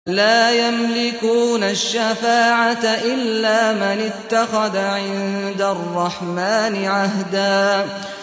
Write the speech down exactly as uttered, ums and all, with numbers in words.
لَّا يَمْلِكُونَ الشَّفَاعَةَ إِلَّا مَنِ اتَّخَذَ عِندَ الرَّحْمَٰنِ عَهْدًا